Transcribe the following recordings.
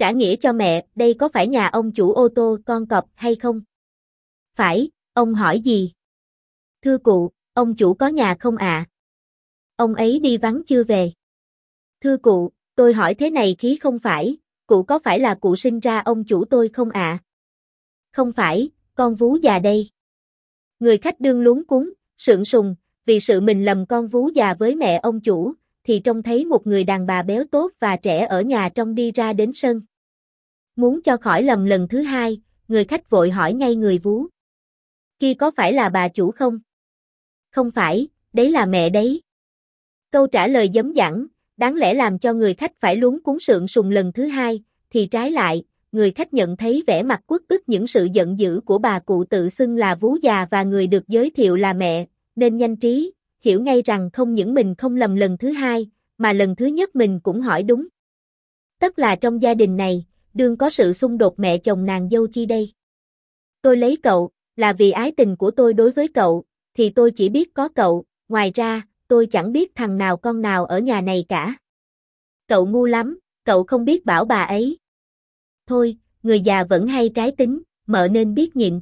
trả nghĩa cho mẹ, đây có phải nhà ông chủ ô tô con cọp hay không? Phải, ông hỏi gì? Thưa cụ, ông chủ có nhà không ạ? Ông ấy đi vắng chưa về? Thưa cụ, tôi hỏi thế này khí không phải, cụ có phải là cụ sinh ra ông chủ tôi không ạ? Không phải, con vú già đây. Người khách đương luống cuống, sượng sùng, vì sự mình lầm con vú già với mẹ ông chủ, thì trông thấy một người đàn bà béo tốt và trẻ ở nhà trong đi ra đến sân. Muốn cho khỏi lầm lần thứ hai, người khách vội hỏi ngay người vú. Kia có phải là bà chủ không? Không phải, đấy là mẹ đấy. Câu trả lời giống dẳng, đáng lẽ làm cho người khách phải luống cuống sượng sùng lần thứ hai, thì trái lại, người khách nhận thấy vẻ mặt uất ức những sự giận dữ của bà cụ tự xưng là vú già và người được giới thiệu là mẹ, nên nhanh trí, hiểu ngay rằng không những mình không lầm lần thứ hai, mà lần thứ nhất mình cũng hỏi đúng. Tất là trong gia đình này, đương có sự xung đột mẹ chồng nàng dâu chi đây. Tôi lấy cậu, là vì ái tình của tôi đối với cậu, thì tôi chỉ biết có cậu, ngoài ra, tôi chẳng biết thằng nào con nào ở nhà này cả. Cậu ngu lắm, cậu không biết bảo bà ấy. Thôi, người già vẫn hay trái tính, mợ nên biết nhịn.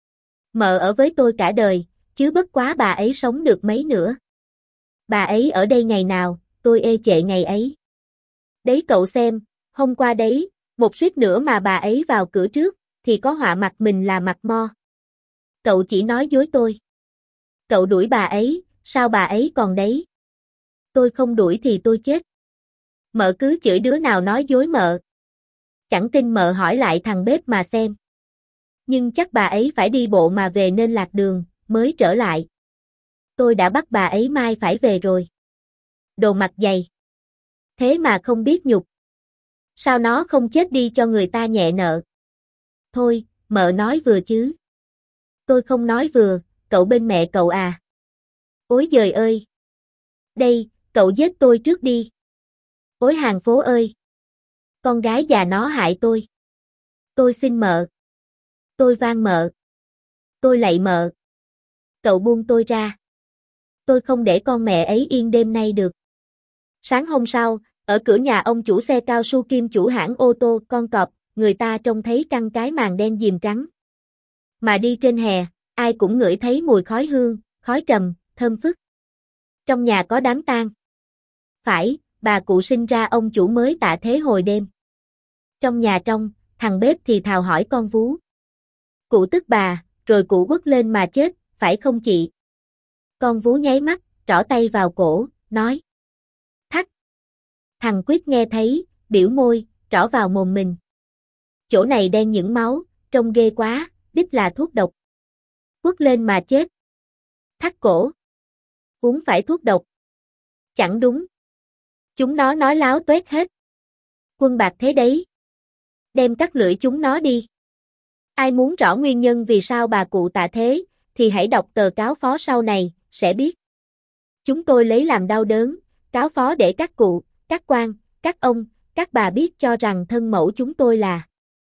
Mợ ở với tôi cả đời, chứ bất quá bà ấy sống được mấy nữa. Bà ấy ở đây ngày nào, tôi ê chệ ngày ấy. Đấy cậu xem, hôm qua đấy, một suýt nữa mà bà ấy vào cửa trước, thì có họa mặt mình là mặt mo. Cậu chỉ nói dối tôi. Cậu đuổi bà ấy, sao bà ấy còn đấy? Tôi không đuổi thì tôi chết. Mợ cứ chửi đứa nào nói dối mợ. Chẳng tin mợ hỏi lại thằng bếp mà xem. Nhưng chắc bà ấy phải đi bộ mà về nên lạc đường, mới trở lại. Tôi đã bắt bà ấy mai phải về rồi. Đồ mặt dày. Thế mà không biết nhục. Sao nó không chết đi cho người ta nhẹ nợ? Thôi, mợ nói vừa chứ. Tôi không nói vừa, cậu bên mẹ cậu à. Ôi giời ơi. Đây, cậu giết tôi trước đi. Ôi hàng phố ơi. Con gái già nó hại tôi. Tôi xin mợ. Tôi van mợ. Tôi lạy mợ. Cậu buông tôi ra. Tôi không để con mẹ ấy yên đêm nay được. Sáng hôm sau, ở cửa nhà ông chủ xe cao su kim chủ hãng ô tô con cọp, người ta trông thấy căng cái màn đen diềm trắng. Mà đi trên hè, ai cũng ngửi thấy mùi khói hương, khói trầm, thơm phức. Trong nhà có đám tang. Phải, bà cụ sinh ra ông chủ mới tạ thế hồi đêm. Trong nhà trong, thằng bếp thì thào hỏi con vú. Cụ tức bà, rồi cụ quất lên mà chết, phải không chị? Con vú nháy mắt, trỏ tay vào cổ, nói. Thắt. Thằng Quyết nghe thấy, biểu môi, trỏ vào mồm mình. Chỗ này đen những máu, trông ghê quá, đích là thuốc độc. Quất lên mà chết. Thắt cổ. Uống phải thuốc độc. Chẳng đúng. Chúng nó nói láo tuét hết. Quân bạc thế đấy. Đem cắt lưỡi chúng nó đi. Ai muốn rõ nguyên nhân vì sao bà cụ tạ thế, thì hãy đọc tờ cáo phó sau này, sẽ biết. Chúng tôi lấy làm đau đớn, cáo phó để các cụ, các quan, các ông, các bà biết cho rằng thân mẫu chúng tôi là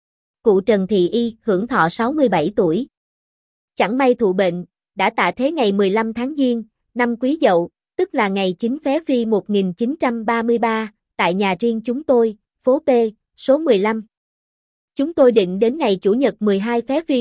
cụ Trần Thị Y, hưởng thọ 67 tuổi. Chẳng may thụ bệnh, đã tạ thế ngày 15 tháng Giêng, năm Quý Dậu, tức là ngày 9 Phế Phi 1933, tại nhà riêng chúng tôi, phố P, số 15. Chúng tôi định đến ngày Chủ nhật 12 Phế Phi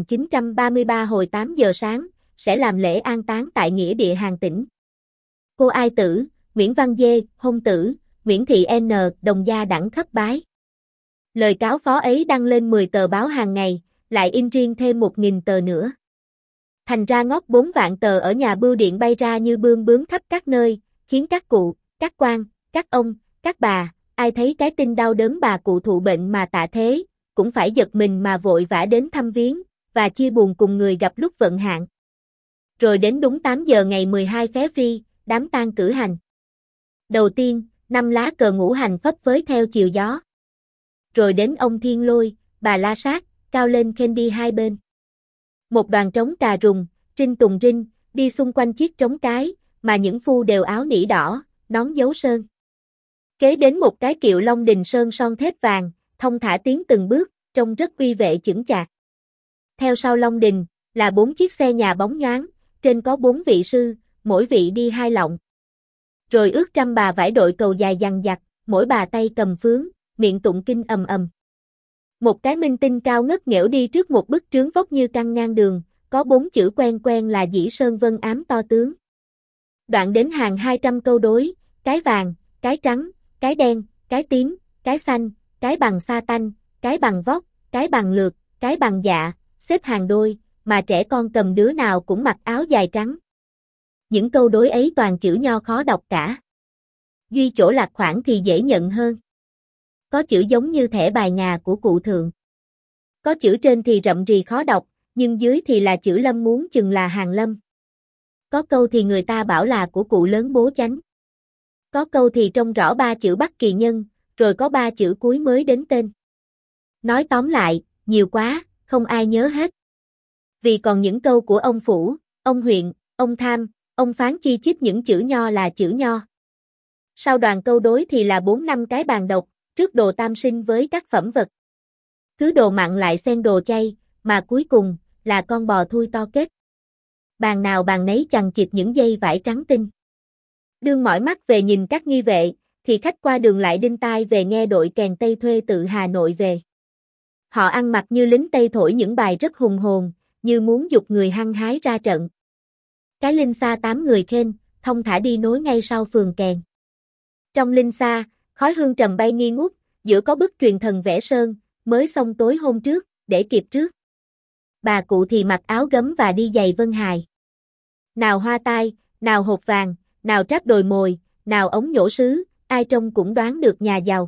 1933 hồi 8 giờ sáng, sẽ làm lễ an táng tại nghĩa địa Hàng Tĩnh. Cô Ai Tử, Nguyễn Văn Dê, hôn tử, Nguyễn Thị N, đồng gia đẳng khắp bái. Lời cáo phó ấy đăng lên 10 tờ báo hàng ngày, lại in riêng thêm 1.000 tờ nữa. Thành ra ngót 4 vạn tờ ở nhà bưu điện bay ra như bươm bướm khắp các nơi, khiến các cụ, các quan, các ông, các bà, ai thấy cái tin đau đớn bà cụ thụ bệnh mà tạ thế, cũng phải giật mình mà vội vã đến thăm viếng, và chia buồn cùng người gặp lúc vận hạn. Rồi đến đúng 8 giờ ngày 12 Phế Phi, đám tang cử hành. Đầu tiên, 5 lá cờ ngũ hành phấp phới theo chiều gió. Rồi đến ông Thiên Lôi, bà La Sát, cao lên khen đi hai bên. Một đoàn trống cà rùng, trinh tùng rinh, đi xung quanh chiếc trống cái, mà những phu đều áo nỉ đỏ, nón dấu sơn. Kế đến một cái kiệu Long Đình sơn son thép vàng, thông thả tiến từng bước, trông rất uy vệ chững chạc. Theo sau Long Đình, là 4 chiếc xe nhà bóng nhoáng, trên có 4 vị sư, mỗi vị đi 2 lọng. Rồi ước trăm bà vải đội cầu dài dằng dặc, mỗi bà tay cầm phướng, miệng tụng kinh ầm ầm. Một cái minh tinh cao ngất nghễu đi trước một bức trướng vóc như căng ngang đường, có 4 chữ quen quen là Dĩ Sơn Vân Ám to tướng. Đoạn đến hàng 200 câu đối, cái vàng, cái trắng, cái đen, cái tím, cái xanh, cái bằng sa tanh, cái bằng vóc, cái bằng lược, cái bằng dạ, xếp hàng đôi, mà trẻ con cầm đứa nào cũng mặc áo dài trắng. Những câu đối ấy toàn chữ nho khó đọc cả. Duy chỗ lạc khoảng thì dễ nhận hơn. Có chữ giống như thẻ bài nhà của cụ thượng. Có chữ trên thì rậm rì khó đọc, nhưng dưới thì là chữ lâm muốn chừng là hàng lâm. Có câu thì người ta bảo là của cụ lớn bố chánh. Có câu thì trông rõ 3 chữ Bắc Kỳ Nhân, rồi có 3 chữ cuối mới đến tên. Nói tóm lại, nhiều quá, không ai nhớ hết. Vì còn những câu của ông Phủ, ông Huyện, ông Tham, ông Phán chi chít những chữ nho là chữ nho. Sau đoàn câu đối thì là 4-5 cái bàn độc, trước đồ tam sinh với các phẩm vật. Thứ đồ mặn lại xen đồ chay, mà cuối cùng là con bò thui to kết. Bàn nào bàn nấy chằng chịt những dây vải trắng tinh. Đương mỏi mắt về nhìn các nghi vệ, thì khách qua đường lại đinh tai về nghe đội kèn Tây thuê từ Hà Nội về. Họ ăn mặc như lính Tây thổi những bài rất hùng hồn, như muốn giục người hăng hái ra trận. Cái linh xa 8 người khên, thông thả đi nối ngay sau phường kèn. Trong linh xa, khói hương trầm bay nghi ngút, giữa có bức truyền thần vẽ sơn, mới xong tối hôm trước, để kịp trước. Bà cụ thì mặc áo gấm và đi giày vân hài. Nào hoa tai, nào hột vàng, nào tráp đồi mồi, nào ống nhổ sứ, ai trông cũng đoán được nhà giàu.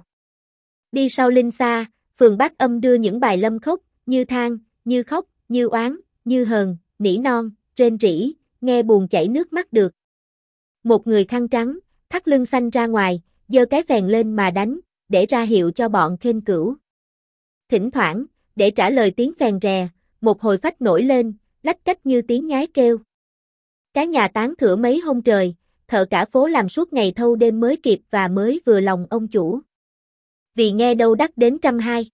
Đi sau linh xa, phường Bát Âm đưa những bài lâm khốc, như than, như khóc, như oán, như hờn, nỉ non, rên rỉ, nghe buồn chảy nước mắt được. Một người khăn trắng, thắt lưng xanh ra ngoài, giơ cái phèn lên mà đánh, để ra hiệu cho bọn khên cửu. Thỉnh thoảng, để trả lời tiếng phèn rè, một hồi phách nổi lên, lách cách như tiếng nhái kêu. Cái nhà tán thửa mấy hôm trời, thợ cả phố làm suốt ngày thâu đêm mới kịp và mới vừa lòng ông chủ. Vì nghe đâu đắt đến 120.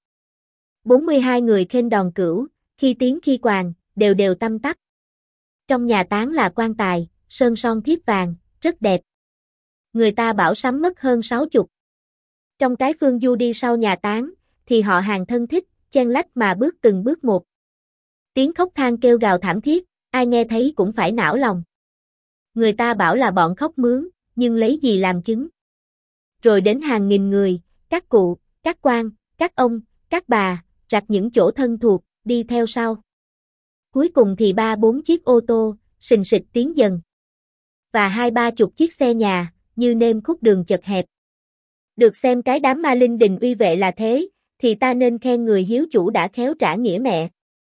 42 người khên đòn cửu, khi tiếng khi quàng, đều đều tăm tắp. Trong nhà tán là quan tài, sơn son thiếp vàng, rất đẹp. Người ta bảo sắm mất hơn 60. Trong cái phương du đi sau nhà tán, thì họ hàng thân thích, chen lách mà bước từng bước một. Tiếng khóc than kêu gào thảm thiết, ai nghe thấy cũng phải não lòng. Người ta bảo là bọn khóc mướn, nhưng lấy gì làm chứng? Rồi đến hàng nghìn người, các cụ, các quan, các ông, các bà, rặt những chỗ thân thuộc, đi theo sau. Cuối cùng thì 3-4 chiếc ô tô, sình sịch tiến dần. Và 20-30 chiếc xe nhà, như nêm khúc đường chật hẹp. Được xem cái đám ma linh đình uy vệ là thế, thì ta nên khen người hiếu chủ đã khéo trả nghĩa mẹ.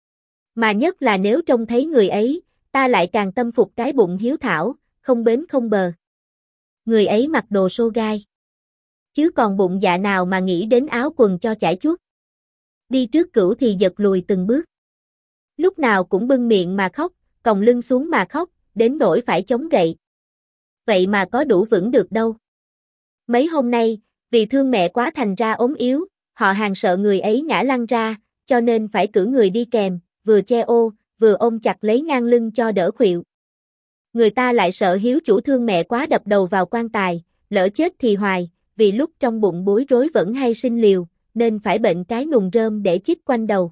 Mà nhất là nếu trông thấy người ấy, ta lại càng tâm phục cái bụng hiếu thảo, không bến không bờ. Người ấy mặc đồ xô gai. Chứ còn bụng dạ nào mà nghĩ đến áo quần cho chải chuốt. Đi trước cửu thì giật lùi từng bước. Lúc nào cũng bưng miệng mà khóc, còng lưng xuống mà khóc, đến nỗi phải chống gậy. Vậy mà có đủ vững được đâu. Mấy hôm nay, vì thương mẹ quá thành ra ốm yếu, họ hàng sợ người ấy ngã lăn ra, cho nên phải cử người đi kèm, vừa che ô, vừa ôm chặt lấy ngang lưng cho đỡ khuỵu. Người ta lại sợ hiếu chủ thương mẹ quá đập đầu vào quan tài, lỡ chết thì hoài, vì lúc trong bụng bối rối vẫn hay sinh liều, nên phải bệnh cái nùng rơm để chích quanh đầu.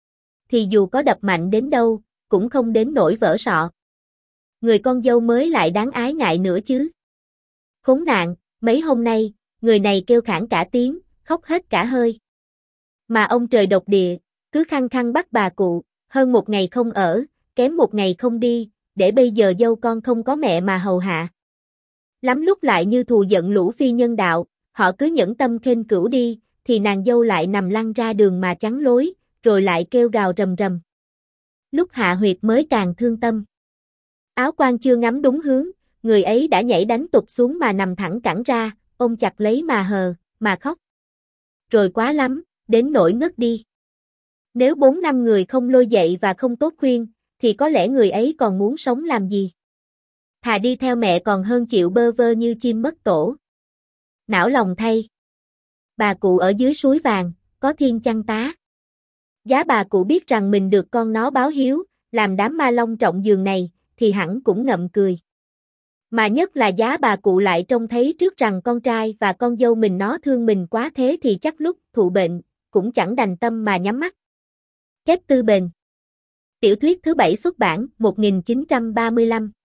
Thì dù có đập mạnh đến đâu, cũng không đến nỗi vỡ sọ. Người con dâu mới lại đáng ái ngại nữa chứ. Khốn nạn, mấy hôm nay, người này kêu khản cả tiếng, khóc hết cả hơi. Mà ông trời độc địa, cứ khăng khăng bắt bà cụ, hơn một ngày không ở, kém một ngày không đi, để bây giờ dâu con không có mẹ mà hầu hạ. Lắm lúc lại như thù giận lũ phi nhân đạo, họ cứ nhẫn tâm khên cửu đi, thì nàng dâu lại nằm lăn ra đường mà chắn lối, rồi lại kêu gào rầm rầm. Lúc hạ huyệt mới càng thương tâm. Áo quan chưa ngắm đúng hướng, người ấy đã nhảy đánh tụt xuống mà nằm thẳng cẳng ra, ôm chặt lấy mà hờ, mà khóc. Rồi quá lắm, đến nỗi ngất đi. Nếu 4-5 người không lôi dậy và không tốt khuyên, thì có lẽ người ấy còn muốn sống làm gì? Thà đi theo mẹ còn hơn chịu bơ vơ như chim mất tổ. Não lòng thay. Bà cụ ở dưới suối vàng, có thiên chăng tá. Giá bà cụ biết rằng mình được con nó báo hiếu, làm đám ma long trọng giường này, thì hẳn cũng ngậm cười. Mà nhất là giá bà cụ lại trông thấy trước rằng con trai và con dâu mình nó thương mình quá thế thì chắc lúc thụ bệnh, cũng chẳng đành tâm mà nhắm mắt. Kép Tư Bền. Tiểu thuyết thứ 7 xuất bản 1935